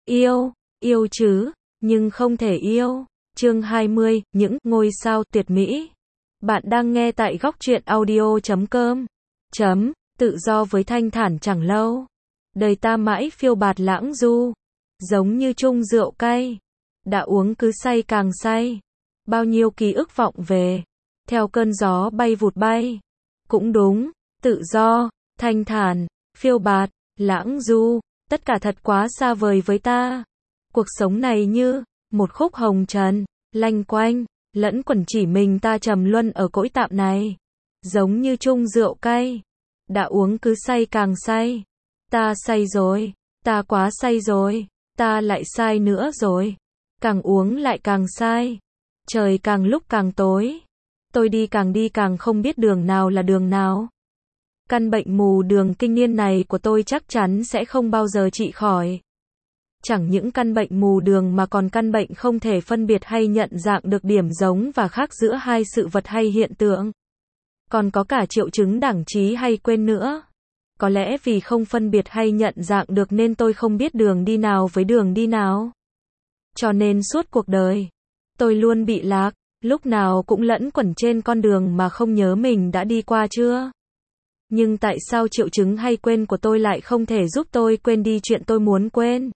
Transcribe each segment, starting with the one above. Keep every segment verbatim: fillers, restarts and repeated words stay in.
Yêu, yêu chứ, nhưng không thể yêu. Chương hai mươi, những ngôi sao tuyệt mỹ. Bạn đang nghe tại góc truyện audio chấm com. Chấm, tự do với thanh thản chẳng lâu. Đời ta mãi phiêu bạt lãng du, giống như chung rượu cay. Đã uống cứ say càng say. Bao nhiêu ký ức vọng về, theo cơn gió bay vụt bay. Cũng đúng, tự do, thanh thản, phiêu bạt, lãng du, tất cả thật quá xa vời với ta. Cuộc sống này như một khúc hồng trần, lanh quanh, lẫn quẩn chỉ mình ta trầm luân ở cõi tạm này. Giống như chung rượu cay, đã uống cứ say càng say. Ta say rồi, ta quá say rồi, ta lại sai nữa rồi. Càng uống lại càng sai. Trời càng lúc càng tối. Tôi đi càng đi càng không biết đường nào là đường nào. Căn bệnh mù đường kinh niên này của tôi chắc chắn sẽ không bao giờ trị khỏi. Chẳng những căn bệnh mù đường mà còn căn bệnh không thể phân biệt hay nhận dạng được điểm giống và khác giữa hai sự vật hay hiện tượng. Còn có cả triệu chứng đẳng trí hay quên nữa. Có lẽ vì không phân biệt hay nhận dạng được nên tôi không biết đường đi nào với đường đi nào. Cho nên suốt cuộc đời, tôi luôn bị lạc, lúc nào cũng lẫn quẩn trên con đường mà không nhớ mình đã đi qua chưa. Nhưng tại sao triệu chứng hay quên của tôi lại không thể giúp tôi quên đi chuyện tôi muốn quên?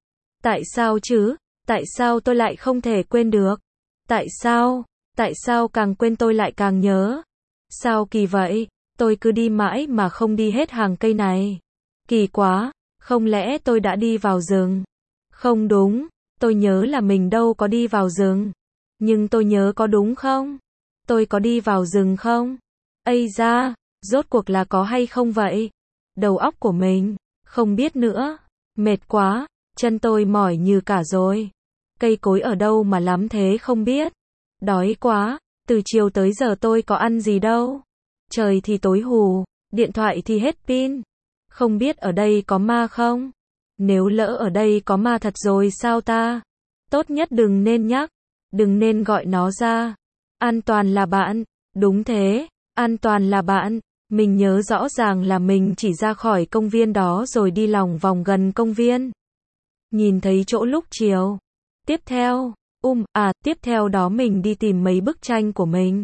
Tại sao chứ? Tại sao tôi lại không thể quên được? Tại sao? Tại sao càng quên tôi lại càng nhớ? Sao kỳ vậy? Tôi cứ đi mãi mà không đi hết hàng cây này. Kỳ quá, không lẽ tôi đã đi vào rừng? Không đúng, tôi nhớ là mình đâu có đi vào rừng. Nhưng tôi nhớ có đúng không? Tôi có đi vào rừng không? Ây da, rốt cuộc là có hay không vậy? Đầu óc của mình, không biết nữa. Mệt quá, chân tôi mỏi như cả rồi. Cây cối ở đâu mà lắm thế không biết. Đói quá, từ chiều tới giờ tôi có ăn gì đâu. Trời thì tối hù, điện thoại thì hết pin. Không biết ở đây có ma không? Nếu lỡ ở đây có ma thật rồi sao ta? Tốt nhất đừng nên nhắc, đừng nên gọi nó ra. An toàn là bạn, đúng thế, an toàn là bạn. Mình nhớ rõ ràng là mình chỉ ra khỏi công viên đó rồi đi lòng vòng gần công viên. Nhìn thấy chỗ lúc chiều. Tiếp theo, um, à, tiếp theo đó mình đi tìm mấy bức tranh của mình.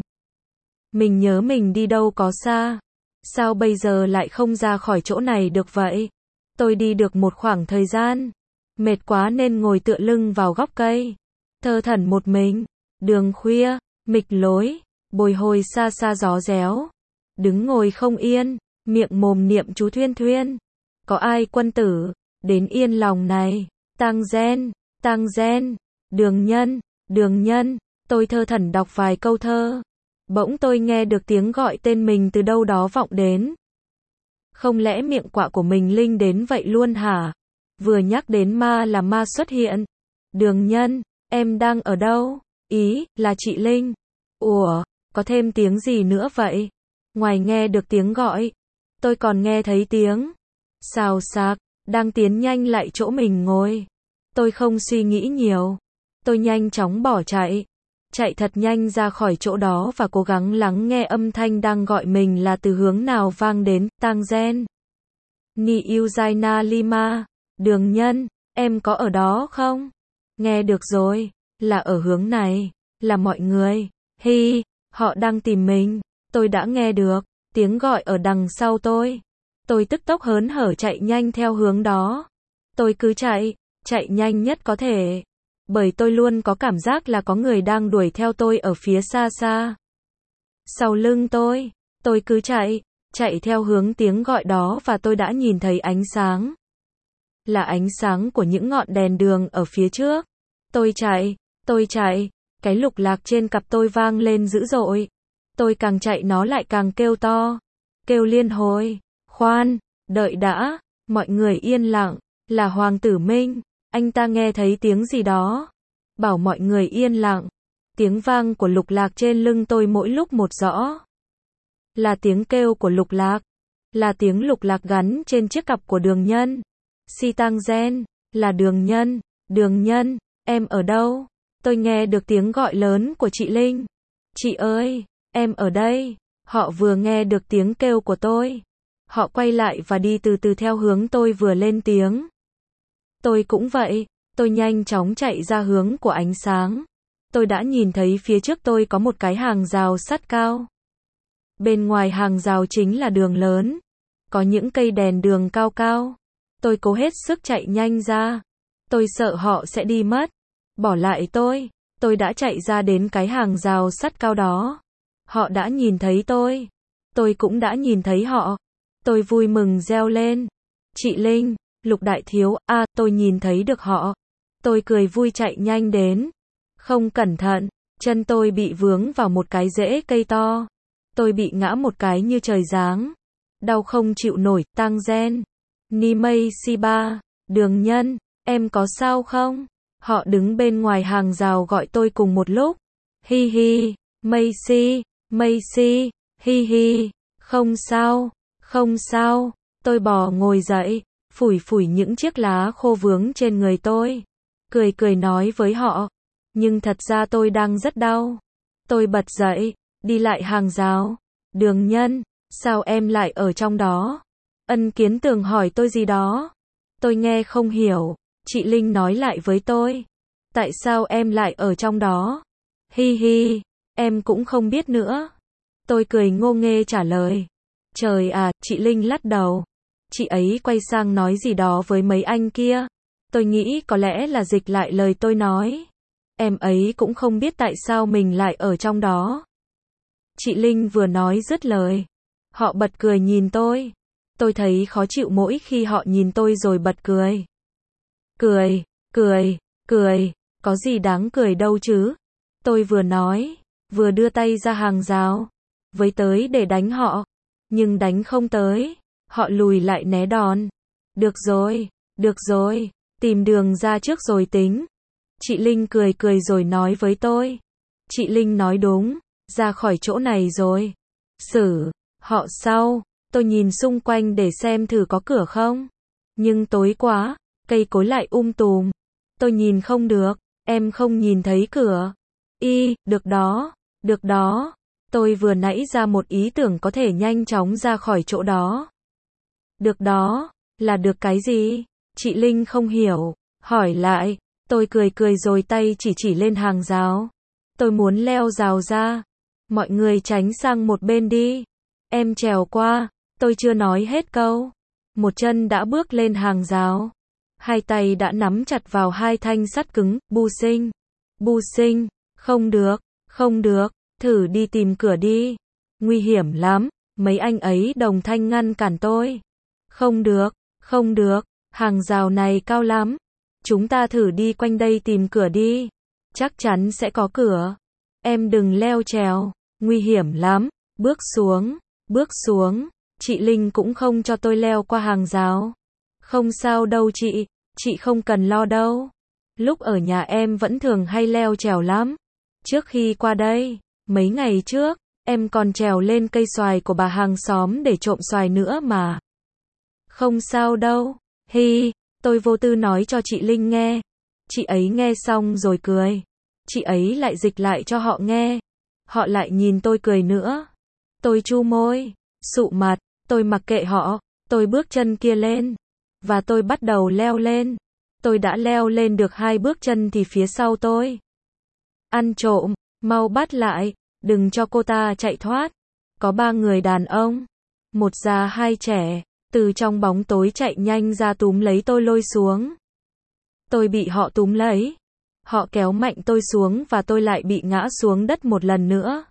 Mình nhớ mình đi đâu có xa. Sao bây giờ lại không ra khỏi chỗ này được vậy? Tôi đi được một khoảng thời gian. Mệt quá nên ngồi tựa lưng vào góc cây. Thơ thẩn một mình. Đường khuya, mịch lối, bồi hồi xa xa gió réo. Đứng ngồi không yên, miệng mồm niệm chú thuyên thuyên. Có ai quân tử, đến yên lòng này. Tang gen, tang gen, đường nhân, đường nhân. Tôi thơ thẩn đọc vài câu thơ. Bỗng tôi nghe được tiếng gọi tên mình từ đâu đó vọng đến. Không lẽ miệng quạ của mình linh đến vậy luôn hả? Vừa nhắc đến ma là ma xuất hiện. Đường nhân, em đang ở đâu? Ý, là chị Linh. Ủa, có thêm tiếng gì nữa vậy? Ngoài nghe được tiếng gọi, tôi còn nghe thấy tiếng xào xạc, đang tiến nhanh lại chỗ mình ngồi. Tôi không suy nghĩ nhiều. Tôi nhanh chóng bỏ chạy. Chạy thật nhanh ra khỏi chỗ đó và cố gắng lắng nghe âm thanh đang gọi mình là từ hướng nào vang đến. Tang gen. Ni Uzaina Lima. Đường nhân, em có ở đó không? Nghe được rồi, là ở hướng này, là mọi người. Hi, họ đang tìm mình. Tôi đã nghe được tiếng gọi ở đằng sau tôi. Tôi tức tốc hớn hở chạy nhanh theo hướng đó. Tôi cứ chạy, chạy nhanh nhất có thể. Bởi tôi luôn có cảm giác là có người đang đuổi theo tôi ở phía xa xa. Sau lưng tôi, tôi cứ chạy, chạy theo hướng tiếng gọi đó và tôi đã nhìn thấy ánh sáng. Là ánh sáng của những ngọn đèn đường ở phía trước. Tôi chạy, tôi chạy, cái lục lạc trên cặp tôi vang lên dữ dội. Tôi càng chạy nó lại càng kêu to, kêu liên hồi. Khoan, đợi đã, mọi người yên lặng, là Hoàng Tử Minh, anh ta nghe thấy tiếng gì đó. Bảo mọi người yên lặng. Tiếng vang của lục lạc trên lưng tôi mỗi lúc một rõ. Là tiếng kêu của lục lạc. Là tiếng lục lạc gắn trên chiếc cặp của đường nhân. Si Tang gen, là đường nhân, đường nhân, em ở đâu? Tôi nghe được tiếng gọi lớn của chị Linh. Chị ơi, em ở đây. Họ vừa nghe được tiếng kêu của tôi. Họ quay lại và đi từ từ theo hướng tôi vừa lên tiếng. Tôi cũng vậy, tôi nhanh chóng chạy ra hướng của ánh sáng. Tôi đã nhìn thấy phía trước tôi có một cái hàng rào sắt cao. Bên ngoài hàng rào chính là đường lớn. Có những cây đèn đường cao cao. Tôi cố hết sức chạy nhanh ra. Tôi sợ họ sẽ đi mất. Bỏ lại tôi. Tôi đã chạy ra đến cái hàng rào sắt cao đó. Họ đã nhìn thấy tôi. Tôi cũng đã nhìn thấy họ. Tôi vui mừng reo lên. Chị Linh, Lục Đại Thiếu, a, à, tôi nhìn thấy được họ. Tôi cười vui chạy nhanh đến. Không cẩn thận, chân tôi bị vướng vào một cái rễ cây to. Tôi bị ngã một cái như trời giáng. Đau không chịu nổi, Tang Gen. Ni Mei Si Ba, Đường Nhân, em có sao không? Họ đứng bên ngoài hàng rào gọi tôi cùng một lúc. Hi hi, Mei Si, Mei Si, hi hi, không sao, không sao. Tôi bò ngồi dậy, phủi phủi những chiếc lá khô vướng trên người tôi. Cười cười nói với họ. Nhưng thật ra tôi đang rất đau. Tôi bật dậy, đi lại hàng rào. Đường Nhân, sao em lại ở trong đó? Ân Kiến Tường hỏi tôi gì đó. Tôi nghe không hiểu. Chị Linh nói lại với tôi. Tại sao em lại ở trong đó? Hi hi, em cũng không biết nữa. Tôi cười ngô nghê trả lời. Trời à, chị Linh lắc đầu. Chị ấy quay sang nói gì đó với mấy anh kia. Tôi nghĩ có lẽ là dịch lại lời tôi nói. Em ấy cũng không biết tại sao mình lại ở trong đó. Chị Linh vừa nói dứt lời. Họ bật cười nhìn tôi. Tôi thấy khó chịu mỗi khi họ nhìn tôi rồi bật cười. Cười, cười, cười, có gì đáng cười đâu chứ. Tôi vừa nói, vừa đưa tay ra hàng rào. Với tới để đánh họ. Nhưng đánh không tới. Họ lùi lại né đòn. Được rồi, được rồi, tìm đường ra trước rồi tính. Chị Linh cười cười rồi nói với tôi. Chị Linh nói đúng, ra khỏi chỗ này rồi. Xử, họ sau, tôi nhìn xung quanh để xem thử có cửa không. Nhưng tối quá, cây cối lại um tùm. Tôi nhìn không được, em không nhìn thấy cửa. Y, được đó, được đó. Tôi vừa nãy ra một ý tưởng có thể nhanh chóng ra khỏi chỗ đó. Được đó, là được cái gì? Chị Linh không hiểu, hỏi lại. Tôi cười cười rồi tay chỉ chỉ lên hàng rào. Tôi muốn leo rào ra. Mọi người tránh sang một bên đi. Em trèo qua. Tôi chưa nói hết câu. Một chân đã bước lên hàng rào. Hai tay đã nắm chặt vào hai thanh sắt cứng. Bu Sinh. Bu Sinh. Không được. Không được. Thử đi tìm cửa đi. Nguy hiểm lắm. Mấy anh ấy đồng thanh ngăn cản tôi. Không được. Không được. Hàng rào này cao lắm. Chúng ta thử đi quanh đây tìm cửa đi. Chắc chắn sẽ có cửa. Em đừng leo trèo. Nguy hiểm lắm. Bước xuống. Bước xuống. Chị Linh cũng không cho tôi leo qua hàng rào. Không sao đâu chị. Chị không cần lo đâu. Lúc ở nhà em vẫn thường hay leo trèo lắm. Trước khi qua đây, mấy ngày trước, em còn trèo lên cây xoài của bà hàng xóm để trộm xoài nữa mà. Không sao đâu. Hi. Tôi vô tư nói cho chị Linh nghe. Chị ấy nghe xong rồi cười. Chị ấy lại dịch lại cho họ nghe. Họ lại nhìn tôi cười nữa. Tôi chu môi, sụ mặt, tôi mặc kệ họ. Tôi bước chân kia lên. Và tôi bắt đầu leo lên. Tôi đã leo lên được hai bước chân thì phía sau tôi. Ăn trộm, mau bắt lại, đừng cho cô ta chạy thoát. Có ba người đàn ông. Một già hai trẻ. Từ trong bóng tối chạy nhanh ra túm lấy tôi lôi xuống. Tôi bị họ túm lấy. Họ kéo mạnh tôi xuống và tôi lại bị ngã xuống đất một lần nữa.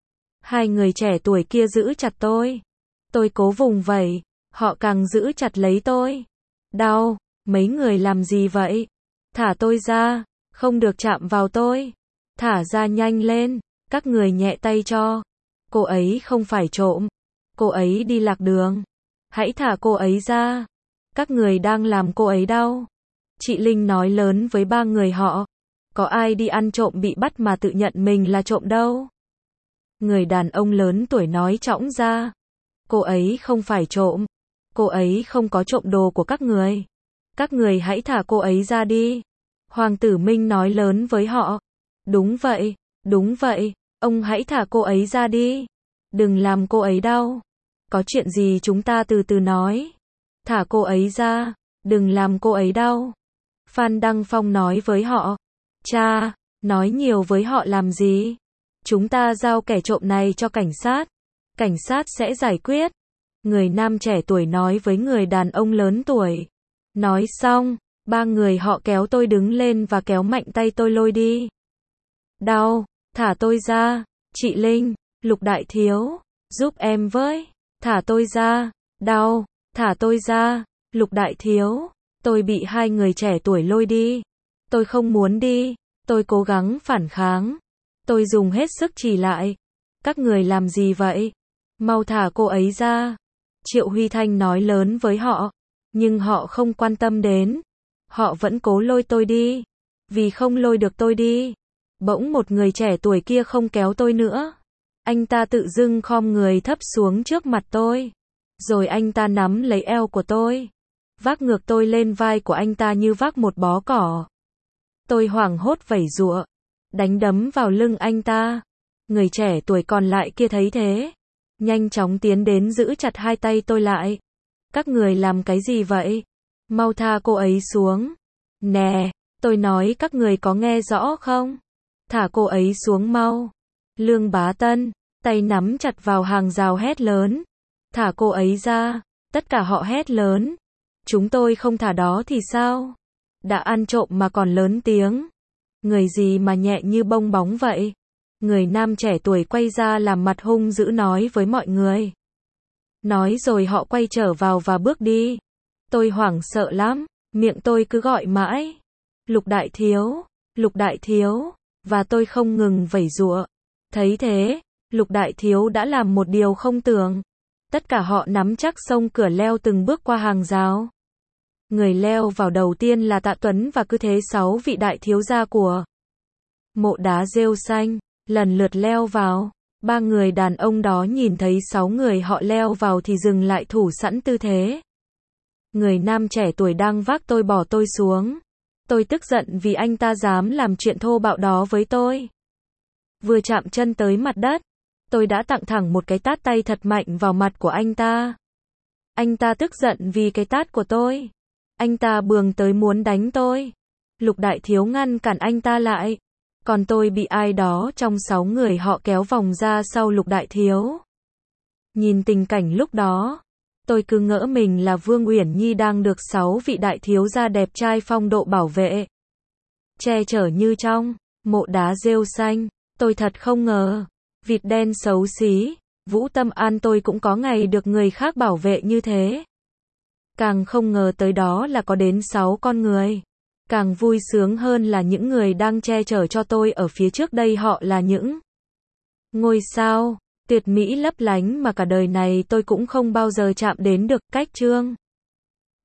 Hai người trẻ tuổi kia giữ chặt tôi. Tôi cố vùng vẫy. Họ càng giữ chặt lấy tôi. Đau. Mấy người làm gì vậy? Thả tôi ra. Không được chạm vào tôi. Thả ra nhanh lên. Các người nhẹ tay cho. Cô ấy không phải trộm. Cô ấy đi lạc đường. Hãy thả cô ấy ra. Các người đang làm cô ấy đau. Chị Linh nói lớn với ba người họ. Có ai đi ăn trộm bị bắt mà tự nhận mình là trộm đâu. Người đàn ông lớn tuổi nói trõng ra. Cô ấy không phải trộm. Cô ấy không có trộm đồ của các người. Các người hãy thả cô ấy ra đi. Hoàng tử Minh nói lớn với họ. Đúng vậy, đúng vậy. Ông hãy thả cô ấy ra đi. Đừng làm cô ấy đau. Có chuyện gì chúng ta từ từ nói. Thả cô ấy ra. Đừng làm cô ấy đau. Phan Đăng Phong nói với họ. Cha, nói nhiều với họ làm gì? Chúng ta giao kẻ trộm này cho cảnh sát. Cảnh sát sẽ giải quyết. Người nam trẻ tuổi nói với người đàn ông lớn tuổi. Nói xong, ba người họ kéo tôi đứng lên và kéo mạnh tay tôi lôi đi. Đau, thả tôi ra. Chị Linh, Lục Đại Thiếu, giúp em với. Thả tôi ra. Đau, thả tôi ra. Lục Đại Thiếu, tôi bị hai người trẻ tuổi lôi đi. Tôi không muốn đi. Tôi cố gắng phản kháng. Tôi dùng hết sức chỉ lại. Các người làm gì vậy? Mau thả cô ấy ra. Triệu Huy Thanh nói lớn với họ. Nhưng họ không quan tâm đến. Họ vẫn cố lôi tôi đi. Vì không lôi được tôi đi. Bỗng một người trẻ tuổi kia không kéo tôi nữa. Anh ta tự dưng khom người thấp xuống trước mặt tôi. Rồi anh ta nắm lấy eo của tôi. Vác ngược tôi lên vai của anh ta như vác một bó cỏ. Tôi hoảng hốt vẩy giụa. Đánh đấm vào lưng anh ta. Người trẻ tuổi còn lại kia thấy thế. Nhanh chóng tiến đến giữ chặt hai tay tôi lại. Các người làm cái gì vậy? Mau tha cô ấy xuống. Nè, tôi nói các người có nghe rõ không? Thả cô ấy xuống mau. Lương Bá Tân, tay nắm chặt vào hàng rào hét lớn. Thả cô ấy ra. Tất cả họ hét lớn. Chúng tôi không thả đó thì sao? Đã ăn trộm mà còn lớn tiếng. Người gì mà nhẹ như bông bóng vậy? Người nam trẻ tuổi quay ra làm mặt hung dữ nói với mọi người. Nói rồi họ quay trở vào và bước đi. Tôi hoảng sợ lắm, miệng tôi cứ gọi mãi. Lục Đại Thiếu, Lục Đại Thiếu, và tôi không ngừng vẩy giụa. Thấy thế, Lục Đại Thiếu đã làm một điều không tưởng. Tất cả họ nắm chắc xông cửa leo từng bước qua hàng rào. Người leo vào đầu tiên là Tạ Tuấn và cứ thế sáu vị đại thiếu gia của Mộ Đá Rêu Xanh lần lượt leo vào. Ba người đàn ông đó nhìn thấy sáu người họ leo vào thì dừng lại thủ sẵn tư thế. Người nam trẻ tuổi đang vác tôi bỏ tôi xuống. Tôi tức giận vì anh ta dám làm chuyện thô bạo đó với tôi. Vừa chạm chân tới mặt đất, tôi đã tặng thẳng một cái tát tay thật mạnh vào mặt của anh ta. Anh ta tức giận vì cái tát của tôi. Anh ta bường tới muốn đánh tôi. Lục Đại Thiếu ngăn cản anh ta lại. Còn tôi bị ai đó trong sáu người họ kéo vòng ra sau Lục Đại Thiếu. Nhìn tình cảnh lúc đó, tôi cứ ngỡ mình là Vương Uyển Nhi đang được sáu vị đại thiếu gia đẹp trai phong độ bảo vệ. Che chở như trong Mộ Đá Rêu Xanh. Tôi thật không ngờ. Vịt đen xấu xí. Vũ Tâm An tôi cũng có ngày được người khác bảo vệ như thế. Càng không ngờ tới đó là có đến sáu con người. Càng vui sướng hơn là những người đang che chở cho tôi ở phía trước đây họ là những ngôi sao tuyệt mỹ lấp lánh mà cả đời này tôi cũng không bao giờ chạm đến được. Cách chương